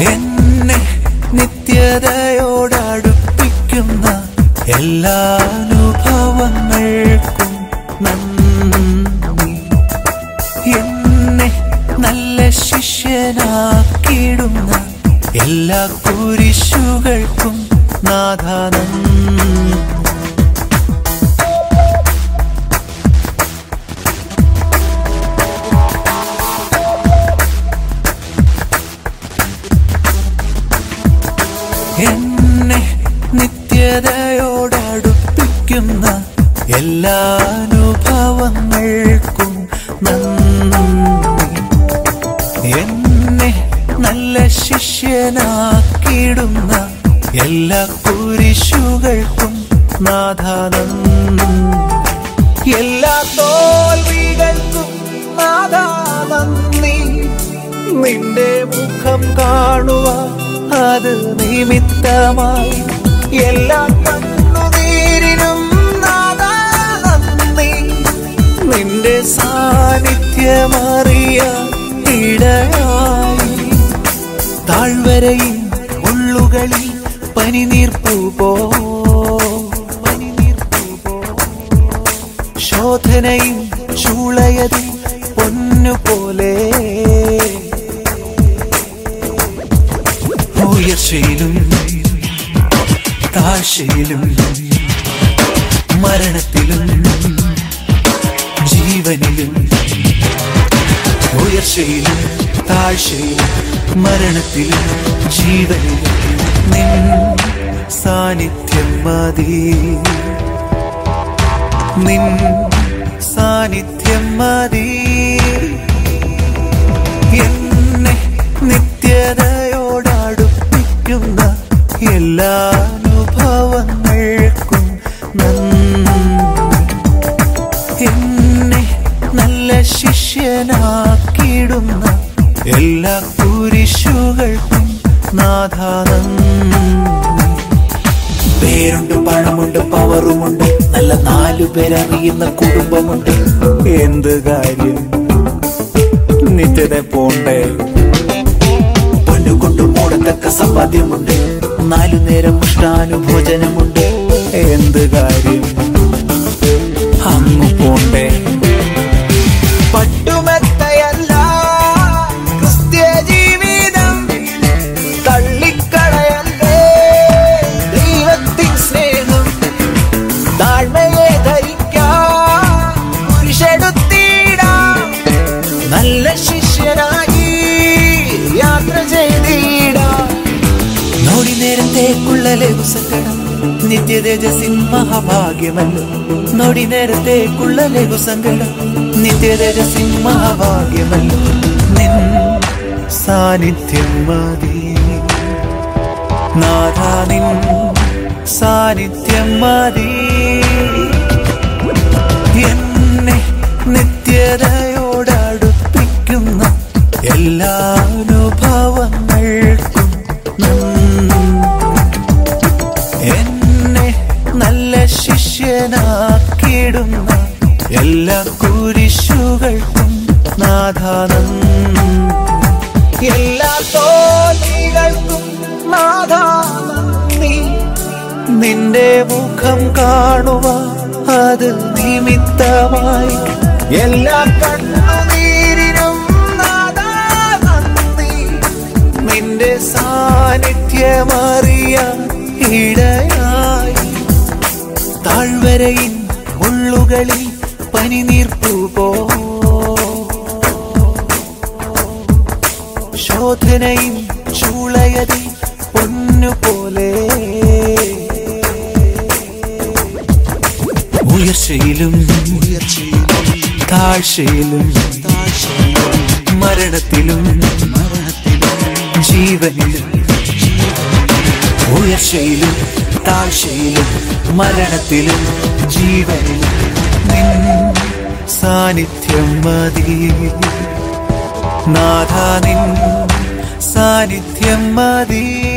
എന്നെ നിത്യതയോടടുപ്പിക്കുന്ന എല്ലാ അനുഭവങ്ങൾക്കും നന്ദി. എന്നെ നല്ല ശിഷ്യനാക്കിയിടുന്ന എല്ലാ കുരിശുകൾക്കും നാഥാ നന്ദി. എന്നെ നിത്യതയോടടുപ്പിക്കുന്ന എല്ലാ അനുഭവങ്ങൾക്കും നന്ദി. എന്നെ നല്ല ശിഷ്യനാക്കിയിടുന്ന എല്ലാ കുരിശുകൾക്കും നാഥാ നന്ദി. എല്ലാ തോൽവികൾക്കും നാഥാ നന്ദി. നിന്റെ മുഖം കാണുക അത് നിമിത്തമായി എല്ലാ കണ്ണുനീരിനും നാഥാ നന്ദി. നിന്റെ സാന്നിധ്യമറിയാൻ ഇടയായി താഴ്വരയിൽ ഉള്ളുകളിൽ പനിനീർപ്പു പോ ശോധനയും ചൂളയതിൽ പൊന്നുപോലെ ഉയർച്ചയിലും താഴ്ചയിലും മരണത്തിലും ജീവനിലും ഉയർച്ചയിലും താഴ്ചയിലും മരണത്തിലും ജീവനിലും നിൻ സാന്നിധ്യം മതി. നിൻ സാന്നിധ്യം മതി. എന്നെ നിത്യതയോടടുപ്പിക്കുന്ന എല്ലാ അനുഭവങ്ങൾക്കും നന്ദി. എന്നെ നല്ല ശിഷ്യനാക്കിയിടുന്ന എല്ലാ കുരിശുകൾക്കും നാഥാ നന്ദി. പേരുണ്ട്, പണമുണ്ട്, പവറുമുണ്ട്, നല്ല 4 പേരറിയുന്ന കുടുംബമുണ്ട്. എന്ത് കാര്യം നിത്യത പോണ്ടേ? പൊന്നുകൊണ്ട് മൂടത്തക്ക സമ്പാദ്യമുണ്ട്, 4 നേരം മുഷ്ടാനുഭോജനമുണ്ട്. എന്ത് കാര്യം അങ്ങ് പോണ്ടേ? പട്ടുമെത്തയല്ല ക്രിസ്ത്യ ജീവിതം, തള്ളിക്കളയല്ലേ ദൈവത്തിൻ സ്നേഹം. താഴ്മയെ ധരിക്കാം, കുരിശെടുത്തിടാം, നല്ല ശിഷ്യനായി യാത്ര ചെയ്തിടാം. നോടി നേരത്തേക്കുള്ള ലഘുസങ്കടം നിത്യതേജസ്സിൻ മഹാഭാഗ്യമല്ലോ. നോടി നേരത്തേക്കുള്ള ലഘുസങ്കടം നിത്യതേജസ്സിൻ മഹാഭാഗ്യമല്ലോ. നിൻ സാന്നിധ്യം മതി നാഥാ. നിൻ സാന്നിധ്യം മതി. എന്നെ നിത്യതയോടടുപ്പിക്കുന്ന എല്ലാ അനുഭവങ്ങൾക്കും നന്ദി. എന്നെ നല്ല ശിഷ്യനാക്കിയിടുന്ന എല്ലാ കുരിശുകൾക്കും നാഥാ നന്ദി. എല്ലാ തോൽവികൾക്കും നാഥാ നന്ദി. നിന്റെ മുഖം കാണുക അത് നിമിത്തമായി എല്ലാ കണ്ണുനീരിനും നാഥാ നന്ദി. നിന്റെ സാന്നിധ്യമറിയാൻ ഇടയായി താഴ്വരയിൽ ഉള്ളുകളിൽ പനിനീർപ്പു പോ ശോധനയും ചൂളയതിൽ പൊന്നുപോലെ ഉയർച്ചയിലും താഴ്ചയിലും മരണത്തിലും ജീവനിലും ഉയർച്ചയിലും താഴ്ചയിലും മരണത്തിലും ജീവനിലും നിൻ സാന്നിധ്യം മതി നാഥാ. നിൻ സാന്നിധ്യം മതി.